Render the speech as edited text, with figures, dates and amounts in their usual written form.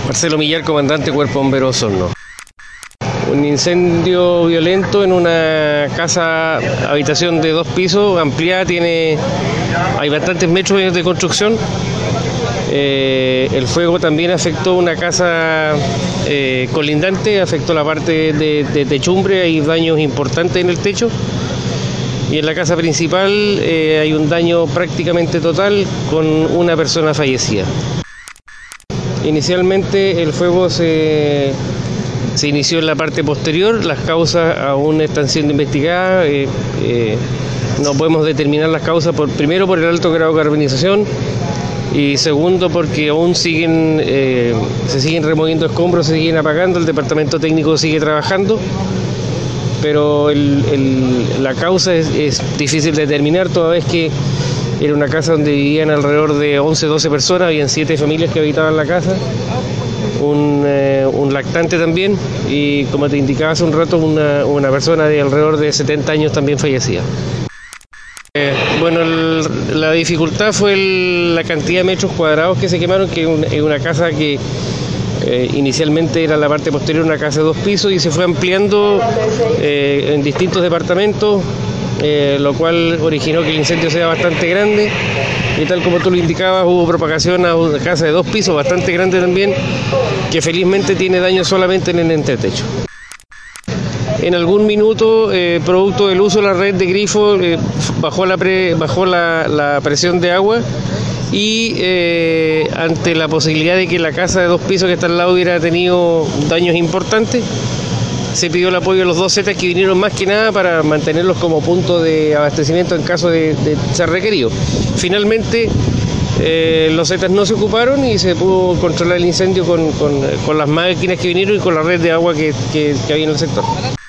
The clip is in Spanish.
Marcelo Millar, comandante Cuerpo Bombero Osorno. Un incendio violento en una casa, habitación de 2 pisos, ampliada, hay bastantes metros de construcción. El fuego también afectó una casa colindante, afectó la parte de techumbre, hay daños importantes en el techo. Y en la casa principal hay un daño prácticamente total con una persona fallecida. Inicialmente el fuego se inició en la parte posterior, las causas aún están siendo investigadas, no podemos determinar las causas, primero por el alto grado de carbonización y segundo porque aún se siguen removiendo escombros, se siguen apagando, el departamento técnico sigue trabajando, pero la causa es difícil de determinar, toda vez que era una casa donde vivían alrededor de 11-12 personas, habían 7 familias que habitaban la casa, un lactante también, y como te indicaba hace un rato, una persona de alrededor de 70 años también fallecida. Bueno, la dificultad fue la cantidad de metros cuadrados que se quemaron, que es una casa que inicialmente era la parte posterior, una casa de 2 pisos, y se fue ampliando en distintos departamentos, lo cual originó que el incendio sea bastante grande, y tal como tú lo indicabas, hubo propagación a una casa de 2 pisos bastante grande también, que felizmente tiene daño solamente en el entretecho. En algún minuto, producto del uso de la red de grifo, bajó la presión de agua, y ante la posibilidad de que la casa de 2 pisos que está al lado hubiera tenido daños importantes, se pidió el apoyo de los 2 Zetas, que vinieron más que nada para mantenerlos como punto de abastecimiento en caso de ser requerido. Finalmente los Zetas no se ocuparon y se pudo controlar el incendio con las máquinas que vinieron y con la red de agua que había en el sector.